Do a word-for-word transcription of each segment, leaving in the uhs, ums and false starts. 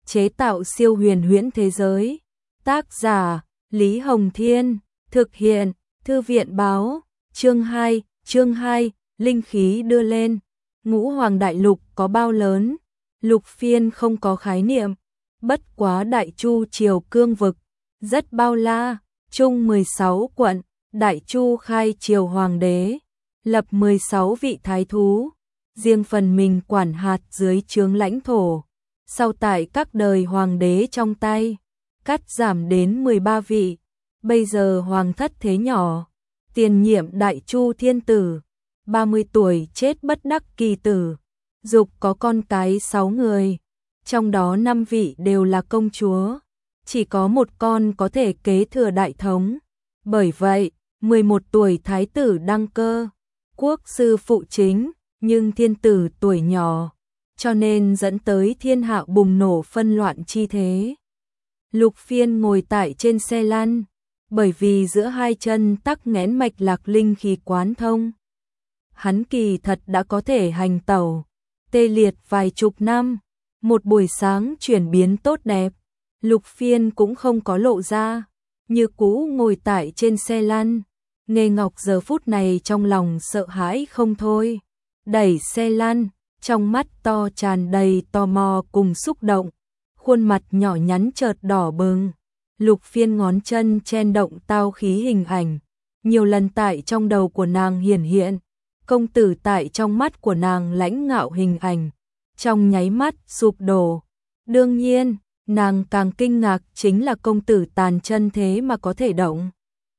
chế tạo siêu huyền huyễn thế giới. Tác giả Lý Hồng Thiên, thực hiện Thư viện Báo. Chương hai, chương hai, linh khí đưa lên. Ngũ Hoàng Đại Lục có bao lớn? Lục Phiên không có khái niệm, bất quá Đại Chu Triều cương vực rất bao la, chung mười sáu quận, Đại Chu khai triều hoàng đế, lập mười sáu vị thái thú, riêng phần mình quản hạt dưới trướng lãnh thổ. Sau tại các đời hoàng đế trong tay, cắt giảm đến mười ba vị. Bây giờ hoàng thất thế nhỏ, tiền nhiệm Đại Chu thiên tử, ba mươi tuổi chết bất đắc kỳ tử, dục có con cái sáu người, trong đó năm vị đều là công chúa, chỉ có một con có thể kế thừa đại thống. Bởi vậy, mười một tuổi thái tử đăng cơ, quốc sư phụ chính, nhưng thiên tử tuổi nhỏ, cho nên dẫn tới thiên hạ bùng nổ phân loạn chi thế. Lục Phiên ngồi tại trên xe lăn, bởi vì giữa hai chân tắc nghẽn mạch lạc linh khí quán thông. Hắn kỳ thật đã có thể hành tẩu, tê liệt vài chục năm, một buổi sáng chuyển biến tốt đẹp. Lục Phiên cũng không có lộ ra, như cũ ngồi tại trên xe lăn. Nghê Ngọc giờ phút này trong lòng sợ hãi không thôi, đẩy xe lăn, trong mắt to tràn đầy tò mò cùng xúc động, khuôn mặt nhỏ nhắn chợt đỏ bừng. Lục Phiên ngón chân chen động tao khí hình ảnh, nhiều lần tại trong đầu của nàng hiển hiện, công tử tại trong mắt của nàng lãnh ngạo hình ảnh, trong nháy mắt sụp đổ. Đương nhiên, nàng càng kinh ngạc chính là công tử tàn chân thế mà có thể động.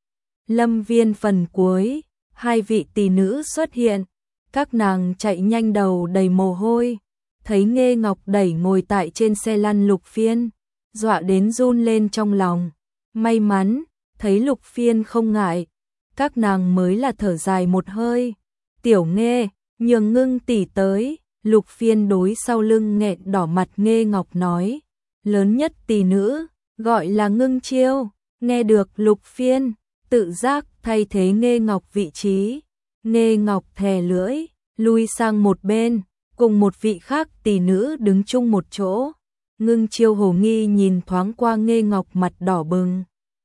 Lâm viên phần cuối, hai vị tỷ nữ xuất hiện, các nàng chạy nhanh đầu đầy mồ hôi, thấy Nghê Ngọc đẩy ngồi tại trên xe lăn Lục Phiên, dọa đến run lên trong lòng. May mắn, thấy Lục Phiên không ngại, các nàng mới là thở dài một hơi. Tiểu Nghê, nhường Ngưng tỷ tới. Lục Phiên đối sau lưng nghẹn đỏ mặt Nghê Ngọc nói, lớn nhất tỷ nữ, gọi là Ngưng Chiêu. Nghe được Lục Phiên, tự giác thay thế Nghê Ngọc vị trí. Nghê Ngọc thè lưỡi, lui sang một bên, cùng một vị khác tỷ nữ đứng chung một chỗ. Ngưng Chiêu hồ nghi nhìn thoáng qua Nghê Ngọc mặt đỏ bừng,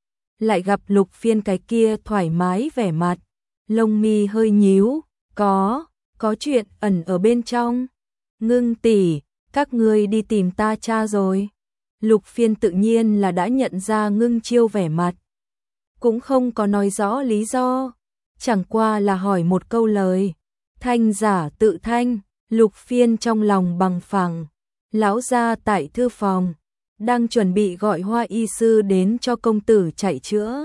lại gặp Lục Phiên cái kia thoải mái vẻ mặt, lông mi hơi nhíu, có, có chuyện ẩn ở bên trong. Ngưng tỷ, các ngươi đi tìm ta cha rồi. Lục Phiên tự nhiên là đã nhận ra Ngưng Chiêu vẻ mặt, cũng không có nói rõ lý do, chẳng qua là hỏi một câu lời. Thanh giả tự thanh. Lục Phiên trong lòng bằng phẳng. Lão gia tại thư phòng, đang chuẩn bị gọi Hoa y sư đến cho công tử chạy chữa.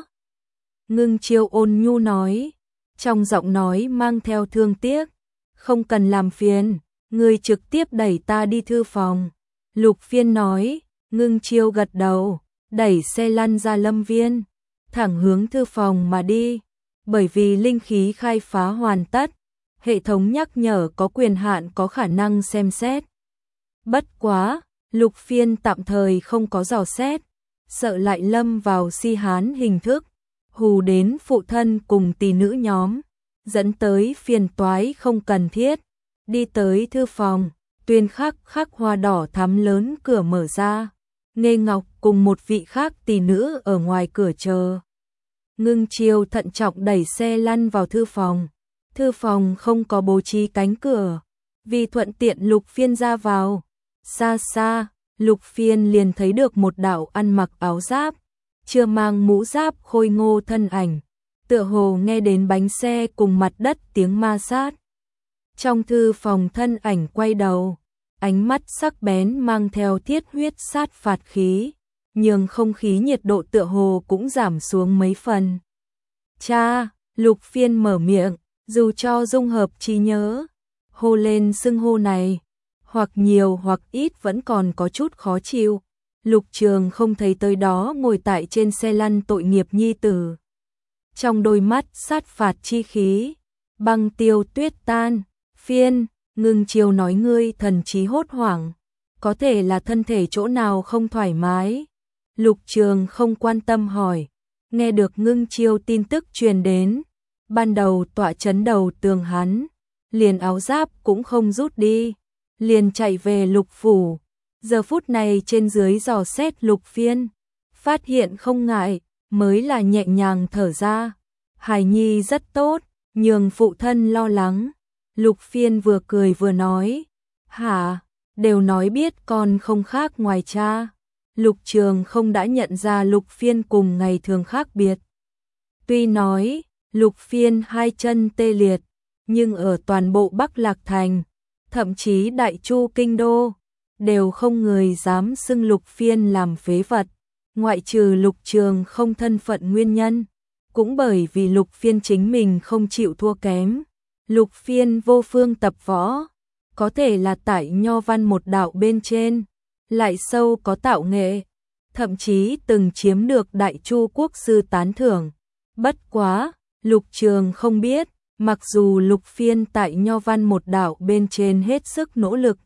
Ngưng Chiêu ôn nhu nói, trong giọng nói mang theo thương tiếc, không cần làm phiền, người trực tiếp đẩy ta đi thư phòng. Lục Phiên nói. Ngưng Chiêu gật đầu, đẩy xe lăn ra lâm viên, thẳng hướng thư phòng mà đi. Bởi vì linh khí khai phá hoàn tất, hệ thống nhắc nhở có quyền hạn có khả năng xem xét. Bất quá, Lục Phiên tạm thời không có dò xét, sợ lại lâm vào si hán hình thức, hù đến phụ thân cùng tỷ nữ nhóm, dẫn tới phiền toái không cần thiết. Đi tới thư phòng, tuyên khắc khắc hoa đỏ thắm lớn cửa mở ra, Nghê Ngọc cùng một vị khác tỷ nữ ở ngoài cửa chờ. Ngưng Chiêu thận trọng đẩy xe lăn vào thư phòng. Thư phòng không có bố trí cánh cửa, vì thuận tiện Lục Phiên ra vào. Xa xa, Lục Phiên liền thấy được một đạo ăn mặc áo giáp, chưa mang mũ giáp khôi ngô thân ảnh, tựa hồ nghe đến bánh xe cùng mặt đất tiếng ma sát. Trong thư phòng thân ảnh quay đầu, ánh mắt sắc bén mang theo thiết huyết sát phạt khí, nhường không khí nhiệt độ tựa hồ cũng giảm xuống mấy phần. Cha, Lục Phiên mở miệng, dù cho dung hợp trí nhớ, hô lên xưng hô này, hoặc nhiều hoặc ít vẫn còn có chút khó chịu. Lục Trường không thấy tới đó ngồi tại trên xe lăn tội nghiệp nhi tử. Trong đôi mắt sát phạt chi khí, băng tiêu tuyết tan. Phiên, Ngưng Chiêu nói ngươi thần trí hốt hoảng, có thể là thân thể chỗ nào không thoải mái. Lục Trường không quan tâm hỏi, nghe được Ngưng Chiêu tin tức truyền đến, ban đầu tọa chấn đầu tường hắn, liền áo giáp cũng không rút đi, liền chạy về Lục phủ, Giờ phút này trên dưới dò xét Lục Phiên, phát hiện không ngại, mới là nhẹ nhàng thở ra. Hải nhi rất tốt, nhường phụ thân lo lắng. Lục Phiên vừa cười vừa nói, hả, đều nói biết con không khác ngoài cha. Lục Trường không đã nhận ra Lục Phiên cùng ngày thường khác biệt. Tuy nói, Lục Phiên hai chân tê liệt, nhưng ở toàn bộ Bắc Lạc Thành, thậm chí Đại Chu Kinh Đô, đều không người dám xưng Lục Phiên làm phế vật, ngoại trừ Lục Trường không thân phận nguyên nhân. Cũng bởi vì Lục Phiên chính mình không chịu thua kém. Lục Phiên vô phương tập võ, có thể là tại nho văn một đạo bên trên, lại sâu có tạo nghệ, thậm chí từng chiếm được Đại Chu quốc sư tán thưởng. Bất quá, Lục Trường không biết, mặc dù Lục Phiên tại nho văn một đạo bên trên hết sức nỗ lực,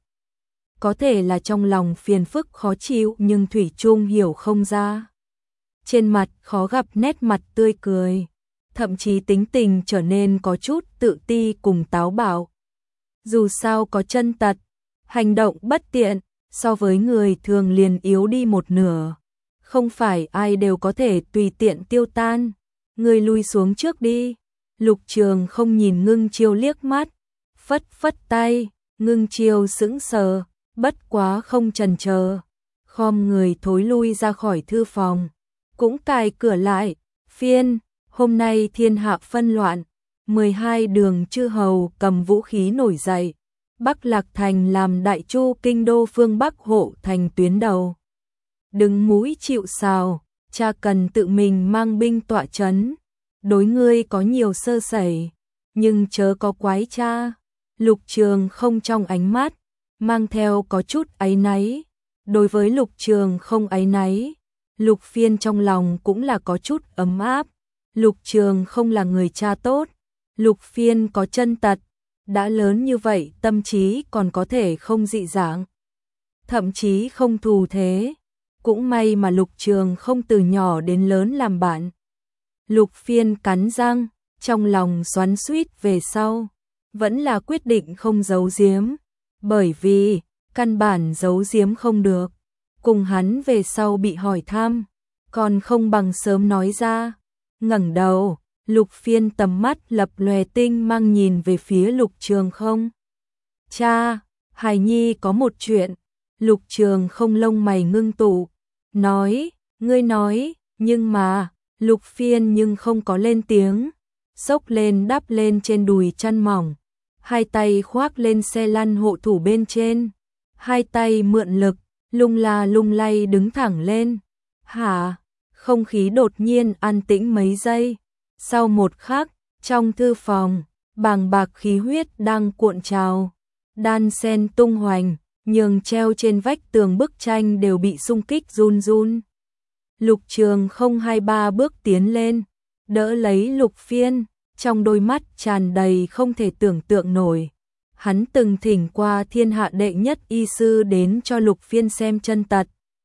có thể là trong lòng phiền phức khó chịu nhưng thủy chung hiểu không ra. Trên mặt khó gặp nét mặt tươi cười, thậm chí tính tình trở nên có chút tự ti cùng táo bạo. Dù sao có chân tật, hành động bất tiện, so với người thường liền yếu đi một nửa. Không phải ai đều có thể tùy tiện tiêu tan. Người lui xuống trước đi. Lục Trường không nhìn Ngưng Chiêu liếc mắt, phất phất tay. Ngưng Chiêu sững sờ, bất quá không chần chờ, khom người thối lui ra khỏi thư phòng, cũng cài cửa lại. Phiên, hôm nay thiên hạ phân loạn, mười hai đường chư hầu cầm vũ khí nổi dậy, Bắc Lạc Thành làm Đại Chu Kinh Đô phương Bắc hộ thành tuyến đầu. Đừng mũi chịu sào, cha cần tự mình mang binh tọa trấn. Đối ngươi có nhiều sơ sẩy, nhưng chớ có quái cha. Lục Trường không trong ánh mắt, mang theo có chút áy náy. Đối với Lục Trường không áy náy, Lục Phiên trong lòng cũng là có chút ấm áp. Lục Trường không là người cha tốt, Lục Phiên có chân tật, đã lớn như vậy tâm trí còn có thể không dị dạng, thậm chí không thù thế. Cũng may mà Lục Trường không từ nhỏ đến lớn làm bạn. Lục Phiên cắn răng, trong lòng xoắn xuýt về sau, vẫn là quyết định không giấu giếm, bởi vì căn bản giấu giếm không được. Cùng hắn về sau bị hỏi thăm, còn không bằng sớm nói ra. Ngẩng đầu, Lục Phiên tầm mắt lập lòe tinh mang nhìn về phía Lục Trường không. Cha, Hải nhi có một chuyện. Lục Trường không lông mày ngưng tụ, nói, ngươi nói, nhưng mà, Lục Phiên nhưng không có lên tiếng, xốc lên đắp lên trên đùi chăn mỏng, hai tay khoác lên xe lăn hộ thủ bên trên, hai tay mượn lực, lung la lung lay đứng thẳng lên. Hả? Không khí đột nhiên an tĩnh mấy giây, sau một khắc, trong thư phòng, bàng bạc khí huyết đang cuộn trào, đan sen tung hoành, nhường treo trên vách tường bức tranh đều bị xung kích run run. Lục Trường không hai ba bước tiến lên, đỡ lấy Lục Phiên, trong đôi mắt tràn đầy không thể tưởng tượng nổi. Hắn từng thỉnh qua thiên hạ đệ nhất y sư đến cho Lục Phiên xem chân tật,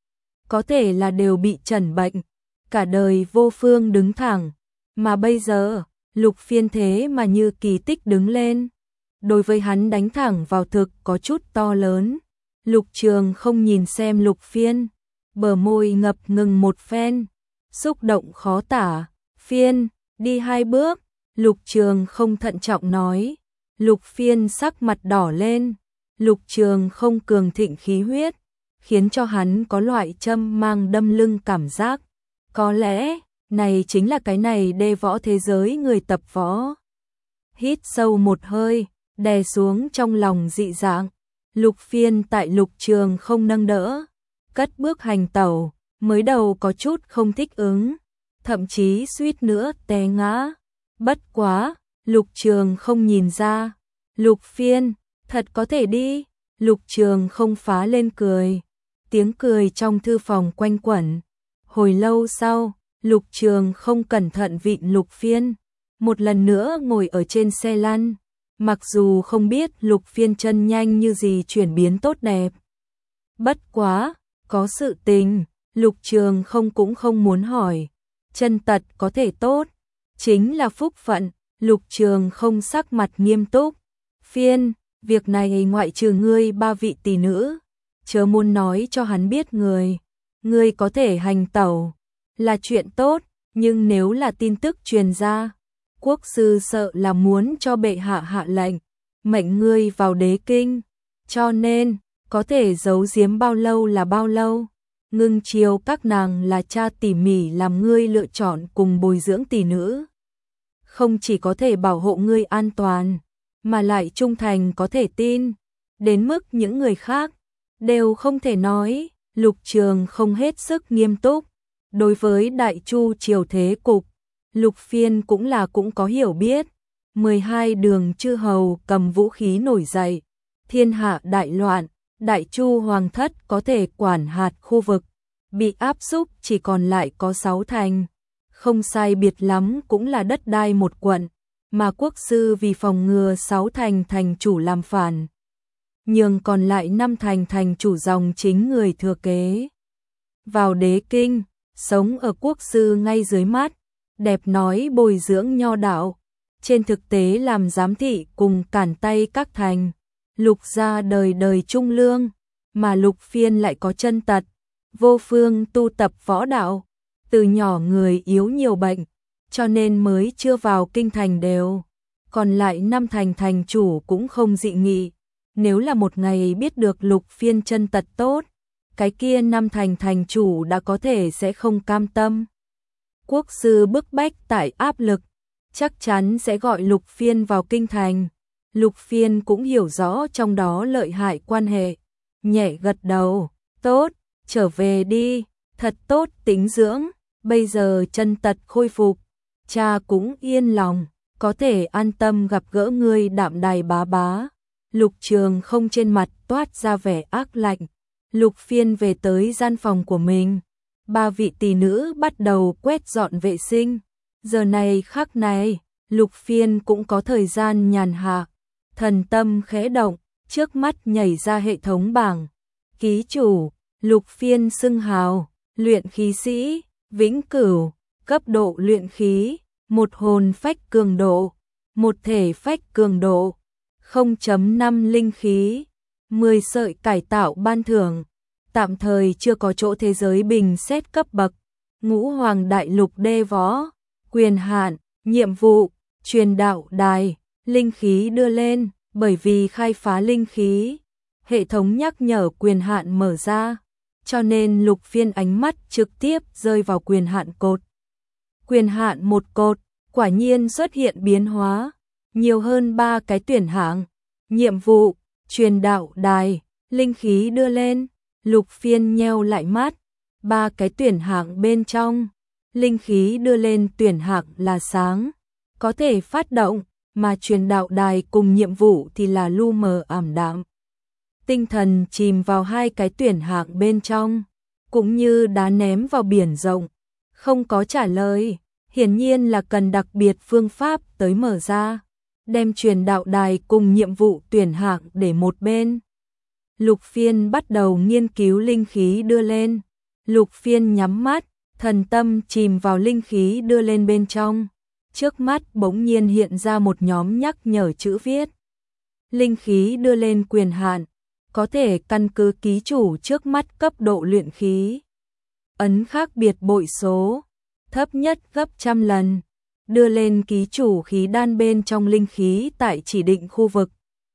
có thể là đều bị trần bệnh, cả đời vô phương đứng thẳng, mà bây giờ, Lục Phiên thế mà như kỳ tích đứng lên. Đối với hắn đánh thẳng vào thực có chút to lớn. Lục Trường không nhìn xem Lục Phiên, bờ môi ngập ngừng một phen, xúc động khó tả. Phiên, đi hai bước. Lục Trường không thận trọng nói. Lục Phiên sắc mặt đỏ lên. Lục Trường không cường thịnh khí huyết, khiến cho hắn có loại châm mang đâm lưng cảm giác. Có lẽ, này chính là cái này đê võ thế giới người tập võ. Hít sâu một hơi, đè xuống trong lòng dị dạng. Lục Phiên tại Lục Trường không nâng đỡ, cất bước hành tẩu, mới đầu có chút không thích ứng, thậm chí suýt nữa té ngã. Bất quá, Lục Trường không nhìn ra. Lục Phiên, thật có thể đi. Lục Trường không phá lên cười. Tiếng cười trong thư phòng quanh quẩn. Hồi lâu sau, Lục Trường không cẩn thận vịn Lục Phiên, một lần nữa ngồi ở trên xe lăn. Mặc dù không biết Lục Phiên chân nhanh như gì chuyển biến tốt đẹp. Bất quá, có sự tình, Lục Trường không cũng không muốn hỏi. Chân tật có thể tốt, chính là phúc phận. Lục Trường không sắc mặt nghiêm túc. Phiên, việc này ngoại trừ ngươi ba vị tỷ nữ, chớ muốn nói cho hắn biết người, người có thể hành tẩu, là chuyện tốt, nhưng nếu là tin tức truyền ra, quốc sư sợ là muốn cho bệ hạ hạ lệnh, mệnh ngươi vào đế kinh, cho nên, có thể giấu giếm bao lâu là bao lâu, ngưng chiều các nàng là cha tỉ mỉ làm ngươi lựa chọn cùng bồi dưỡng tỷ nữ. Không chỉ có thể bảo hộ ngươi an toàn, mà lại trung thành có thể tin, đến mức những người khác đều không thể nói. Lục Trường không hết sức nghiêm túc, đối với Đại Chu triều thế cục, Lục Phiên cũng là cũng có hiểu biết. mười hai đường chư hầu cầm vũ khí nổi dậy, thiên hạ đại loạn, Đại Chu hoàng thất có thể quản hạt khu vực, bị áp xúc chỉ còn lại có sáu thành, không sai biệt lắm cũng là đất đai một quận, mà quốc sư vì phòng ngừa sáu thành thành chủ làm phản, nhường còn lại năm thành thành chủ dòng chính người thừa kế. Vào đế kinh, sống ở quốc sư ngay dưới mắt, đẹp nói bồi dưỡng nho đạo, trên thực tế làm giám thị cùng cản tay các thành. Lục gia đời đời trung lương, mà Lục Phiên lại có chân tật, vô phương tu tập võ đạo, từ nhỏ người yếu nhiều bệnh, cho nên mới chưa vào kinh thành đều. Còn lại năm thành thành chủ cũng không dị nghị, nếu là một ngày biết được Lục Phiên chân tật tốt, cái kia năm thành thành chủ đã có thể sẽ không cam tâm. Quốc sư bức bách tại áp lực, chắc chắn sẽ gọi Lục Phiên vào kinh thành. Lục Phiên cũng hiểu rõ trong đó lợi hại quan hệ, nhẹ gật đầu, tốt, trở về đi, thật tốt tính dưỡng, bây giờ chân tật khôi phục, cha cũng yên lòng, có thể an tâm gặp gỡ ngươi Đạm Đài bá bá. Lục Trường không trên mặt toát ra vẻ ác lạnh, Lục Phiên về tới gian phòng của mình, ba vị tỷ nữ bắt đầu quét dọn vệ sinh, giờ này khắc này, Lục Phiên cũng có thời gian nhàn hạ. Thần tâm khẽ động, trước mắt nhảy ra hệ thống bảng. Ký chủ, Lục Phiên xưng hào, luyện khí sĩ, vĩnh cửu, cấp độ luyện khí, một hồn phách cường độ, một thể phách cường độ, không chấm năm linh khí, mười sợi cải tạo ban thưởng, tạm thời chưa có chỗ thế giới bình xét cấp bậc, ngũ hoàng đại lục đê võ, quyền hạn, nhiệm vụ, truyền đạo đài. Linh khí đưa lên, bởi vì khai phá linh khí, hệ thống nhắc nhở quyền hạn mở ra, cho nên Lục Phiên ánh mắt trực tiếp rơi vào quyền hạn cột. Quyền hạn một cột, quả nhiên xuất hiện biến hóa, nhiều hơn ba cái tuyển hạng, nhiệm vụ, truyền đạo đài, linh khí đưa lên, Lục Phiên nheo lại mắt, ba cái tuyển hạng bên trong, linh khí đưa lên tuyển hạng là sáng, có thể phát động, mà truyền đạo đài cùng nhiệm vụ thì là lu mờ ảm đạm. Tinh thần chìm vào hai cái tuyển hạng bên trong, cũng như đá ném vào biển rộng, không có trả lời, hiển nhiên là cần đặc biệt phương pháp tới mở ra, đem truyền đạo đài cùng nhiệm vụ tuyển hạng để một bên. Lục Phiên bắt đầu nghiên cứu linh khí đưa lên, Lục Phiên nhắm mắt, thần tâm chìm vào linh khí đưa lên bên trong. Trước mắt bỗng nhiên hiện ra một nhóm nhắc nhở chữ viết. Linh khí đưa lên quyền hạn, có thể căn cứ ký chủ trước mắt cấp độ luyện khí. Ấn khác biệt bội số, thấp nhất gấp trăm lần, đưa lên ký chủ khí đan bên trong linh khí tại chỉ định khu vực.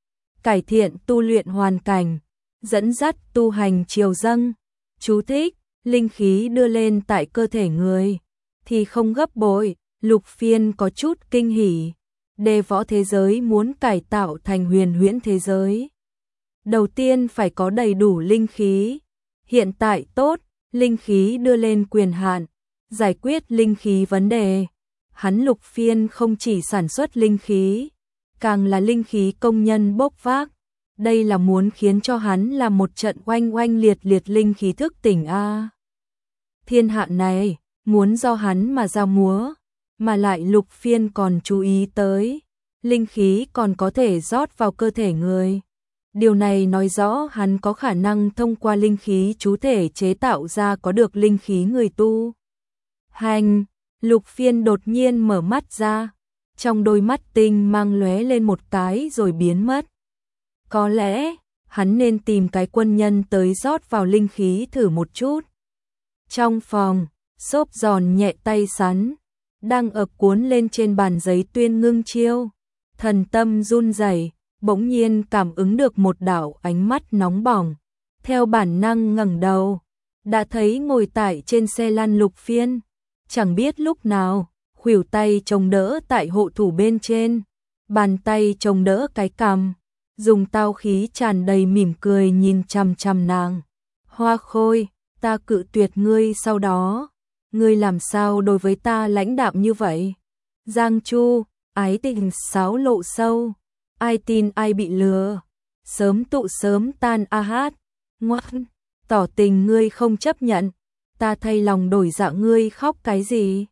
Cải thiện tu luyện hoàn cảnh, dẫn dắt tu hành chiều dâng. Chú thích, linh khí đưa lên tại cơ thể người, thì không gấp bội. Lục Phiên có chút kinh hỉ, đê võ thế giới muốn cải tạo thành huyền huyễn thế giới. Đầu tiên phải có đầy đủ linh khí, hiện tại tốt, linh khí đưa lên quyền hạn, giải quyết linh khí vấn đề. Hắn Lục Phiên không chỉ sản xuất linh khí, càng là linh khí công nhân bốc vác. Đây là muốn khiến cho hắn là một trận oanh oanh liệt liệt linh khí thức tỉnh a. Thiên hạ này, muốn do hắn mà ra múa. Mà lại Lục Phiên còn chú ý tới, linh khí còn có thể rót vào cơ thể người. Điều này nói rõ hắn có khả năng thông qua linh khí chú thể chế tạo ra có được linh khí người tu. Hành, Lục Phiên đột nhiên mở mắt ra, trong đôi mắt tinh mang lóe lên một cái rồi biến mất. Có lẽ, hắn nên tìm cái quân nhân tới rót vào linh khí thử một chút. Trong phòng, xốp giòn nhẹ tay sắn, đang ập cuốn lên trên bàn giấy tuyên ngưng chiêu. Thần tâm run rẩy, bỗng nhiên cảm ứng được một đạo ánh mắt nóng bỏng. Theo bản năng ngẩng đầu, đã thấy ngồi tại trên xe lăn Lục Phiên. Chẳng biết lúc nào, khuỷu tay chống đỡ tại hộ thủ bên trên, bàn tay chống đỡ cái cằm, dùng tao khí tràn đầy mỉm cười nhìn chằm chằm nàng. Hoa Khôi, ta cự tuyệt ngươi sau đó, ngươi làm sao đối với ta lãnh đạm như vậy? Giang Chu, ái tình sáo lộ sâu, ai tin ai bị lừa, sớm tụ sớm tan a hát, ngoan, tỏ tình ngươi không chấp nhận, ta thay lòng đổi dạ ngươi khóc cái gì?